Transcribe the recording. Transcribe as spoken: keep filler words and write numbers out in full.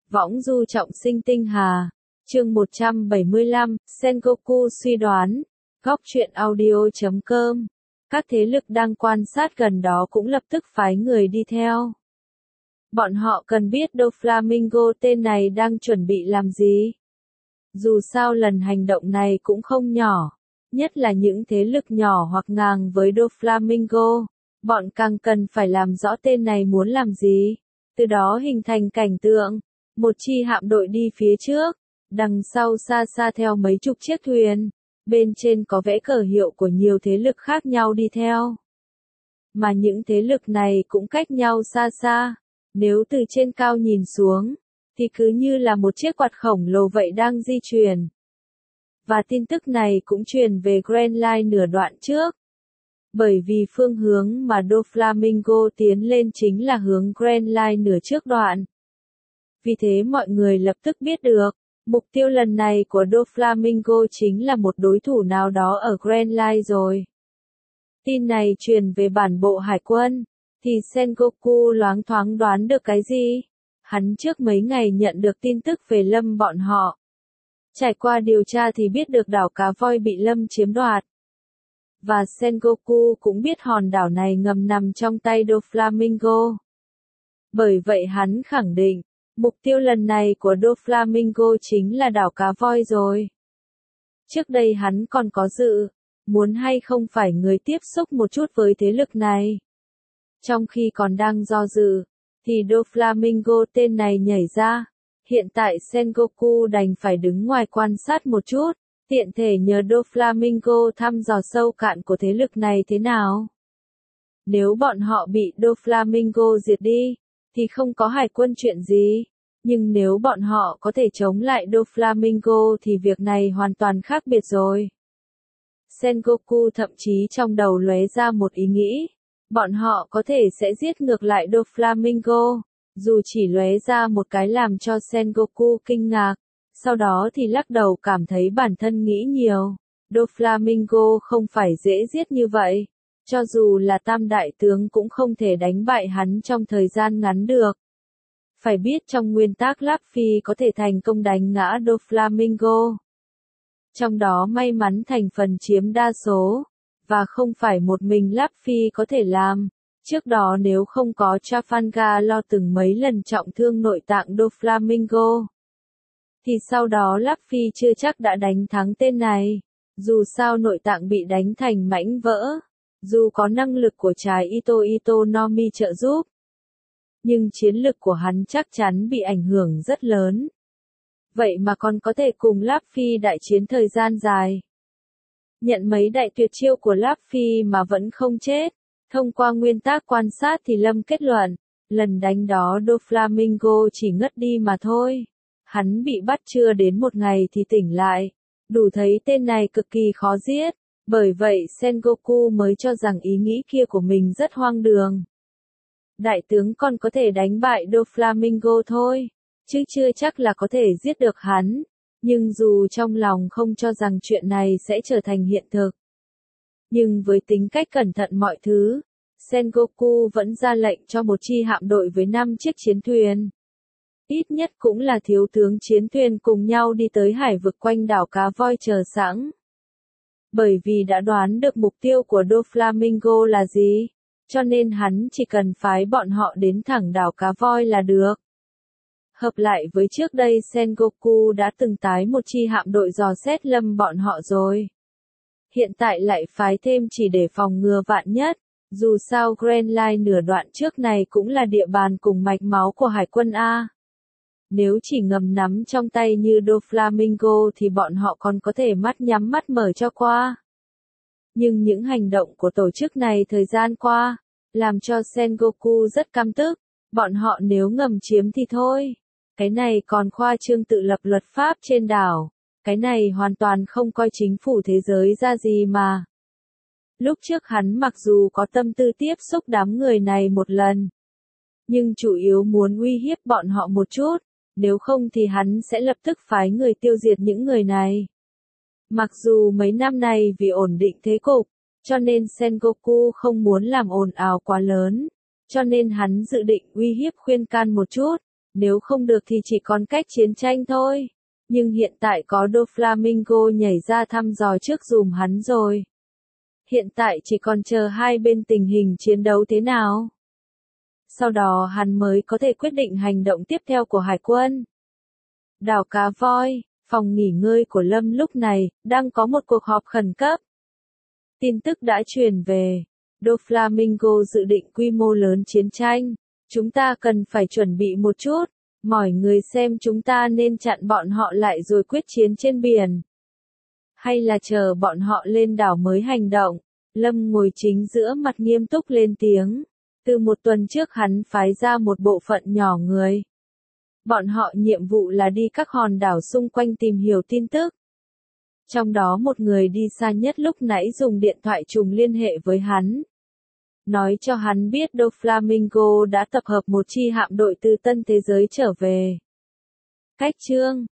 Võng du trọng sinh tinh hà. Chương một trăm bảy mươi lăm, Sengoku suy đoán. Góc truyện audio chấm com. Các thế lực đang quan sát gần đó cũng lập tức phái người đi theo. Bọn họ cần biết Doflamingo tên này đang chuẩn bị làm gì. Dù sao lần hành động này cũng không nhỏ, nhất là những thế lực nhỏ hoặc ngang với Doflamingo, bọn càng cần phải làm rõ tên này muốn làm gì, từ đó hình thành cảnh tượng. Một chi hạm đội đi phía trước, đằng sau xa xa theo mấy chục chiếc thuyền, bên trên có vẽ cờ hiệu của nhiều thế lực khác nhau đi theo. Mà những thế lực này cũng cách nhau xa xa, nếu từ trên cao nhìn xuống, thì cứ như là một chiếc quạt khổng lồ vậy đang di chuyển. Và tin tức này cũng truyền về Grand Line nửa đoạn trước. Bởi vì phương hướng mà Doflamingo tiến lên chính là hướng Grand Line nửa trước đoạn. Vì thế mọi người lập tức biết được, mục tiêu lần này của Doflamingo chính là một đối thủ nào đó ở Grand Line rồi. Tin này truyền về bản bộ hải quân, thì Sengoku loáng thoáng đoán được cái gì? Hắn trước mấy ngày nhận được tin tức về Lâm bọn họ. Trải qua điều tra thì biết được đảo Cá Voi bị Lâm chiếm đoạt. Và Sengoku cũng biết hòn đảo này ngầm nằm trong tay Doflamingo. Bởi vậy hắn khẳng định, mục tiêu lần này của Doflamingo chính là đảo Cá Voi rồi. Trước đây hắn còn có dự, muốn hay không phải người tiếp xúc một chút với thế lực này. Trong khi còn đang do dự, thì Doflamingo tên này nhảy ra. Hiện tại Sengoku đành phải đứng ngoài quan sát một chút, tiện thể nhờ Doflamingo thăm dò sâu cạn của thế lực này thế nào. Nếu bọn họ bị Doflamingo diệt đi, thì không có hải quân chuyện gì. Nhưng nếu bọn họ có thể chống lại Doflamingo thì việc này hoàn toàn khác biệt rồi. Sengoku thậm chí trong đầu lóe ra một ý nghĩ. Bọn họ có thể sẽ giết ngược lại Doflamingo. Dù chỉ lóe ra một cái làm cho Sengoku kinh ngạc. Sau đó thì lắc đầu cảm thấy bản thân nghĩ nhiều. Doflamingo không phải dễ giết như vậy. Cho dù là tam đại tướng cũng không thể đánh bại hắn trong thời gian ngắn được. Phải biết trong nguyên tắc Luffy có thể thành công đánh ngã Doflamingo. Trong đó may mắn thành phần chiếm đa số. Và không phải một mình Luffy có thể làm. Trước đó nếu không có Trafalgar lo từng mấy lần trọng thương nội tạng Doflamingo. Thì sau đó Luffy chưa chắc đã đánh thắng tên này. Dù sao nội tạng bị đánh thành mảnh vỡ. Dù có năng lực của trái Ito Itonomi trợ giúp. Nhưng chiến lực của hắn chắc chắn bị ảnh hưởng rất lớn. Vậy mà còn có thể cùng Luffy đại chiến thời gian dài. Nhận mấy đại tuyệt chiêu của Luffy mà vẫn không chết. Thông qua nguyên tắc quan sát thì Lâm kết luận, lần đánh đó Doflamingo chỉ ngất đi mà thôi. Hắn bị bắt chưa đến một ngày thì tỉnh lại. Đủ thấy tên này cực kỳ khó giết. Bởi vậy Sengoku mới cho rằng ý nghĩ kia của mình rất hoang đường. Đại tướng còn có thể đánh bại Doflamingo thôi, chứ chưa chắc là có thể giết được hắn. Nhưng dù trong lòng không cho rằng chuyện này sẽ trở thành hiện thực. Nhưng với tính cách cẩn thận mọi thứ, Sengoku vẫn ra lệnh cho một chi hạm đội với năm chiếc chiến thuyền. Ít nhất cũng là thiếu tướng chiến thuyền cùng nhau đi tới hải vực quanh đảo Cá Voi chờ sẵn. Bởi vì đã đoán được mục tiêu của Doflamingo là gì, cho nên hắn chỉ cần phái bọn họ đến thẳng đảo Cá Voi là được. Hợp lại với trước đây Sengoku đã từng tái một chi hạm đội dò xét Lâm bọn họ rồi. Hiện tại lại phái thêm chỉ để phòng ngừa vạn nhất. Dù sao Grand Line nửa đoạn trước này cũng là địa bàn cùng mạch máu của hải quân A. Nếu chỉ ngầm nắm trong tay như Doflamingo thì bọn họ còn có thể mắt nhắm mắt mở cho qua. Nhưng những hành động của tổ chức này thời gian qua, làm cho Sengoku rất căm tức. Bọn họ nếu ngầm chiếm thì thôi. Cái này còn khoa trương tự lập luật pháp trên đảo. Cái này hoàn toàn không coi chính phủ thế giới ra gì mà. Lúc trước hắn mặc dù có tâm tư tiếp xúc đám người này một lần. Nhưng chủ yếu muốn uy hiếp bọn họ một chút. Nếu không thì hắn sẽ lập tức phái người tiêu diệt những người này. Mặc dù mấy năm này vì ổn định thế cục, cho nên Sengoku không muốn làm ồn ào quá lớn. Cho nên hắn dự định uy hiếp khuyên can một chút. Nếu không được thì chỉ còn cách chiến tranh thôi. Nhưng hiện tại có Doflamingo nhảy ra thăm dò trước giùm hắn rồi. Hiện tại chỉ còn chờ hai bên tình hình chiến đấu thế nào. Sau đó hắn mới có thể quyết định hành động tiếp theo của hải quân. Đảo Cá Voi, phòng nghỉ ngơi của Lâm lúc này, đang có một cuộc họp khẩn cấp. Tin tức đã truyền về. Doflamingo dự định quy mô lớn chiến tranh. Chúng ta cần phải chuẩn bị một chút. Mọi người xem chúng ta nên chặn bọn họ lại rồi quyết chiến trên biển. Hay là chờ bọn họ lên đảo mới hành động. Lâm ngồi chính giữa mặt nghiêm túc lên tiếng. Từ một tuần trước hắn phái ra một bộ phận nhỏ người. Bọn họ nhiệm vụ là đi các hòn đảo xung quanh tìm hiểu tin tức. Trong đó một người đi xa nhất lúc nãy dùng điện thoại trùng liên hệ với hắn. Nói cho hắn biết Doflamingo đã tập hợp một chi hạm đội từ tân thế giới trở về. Cách chương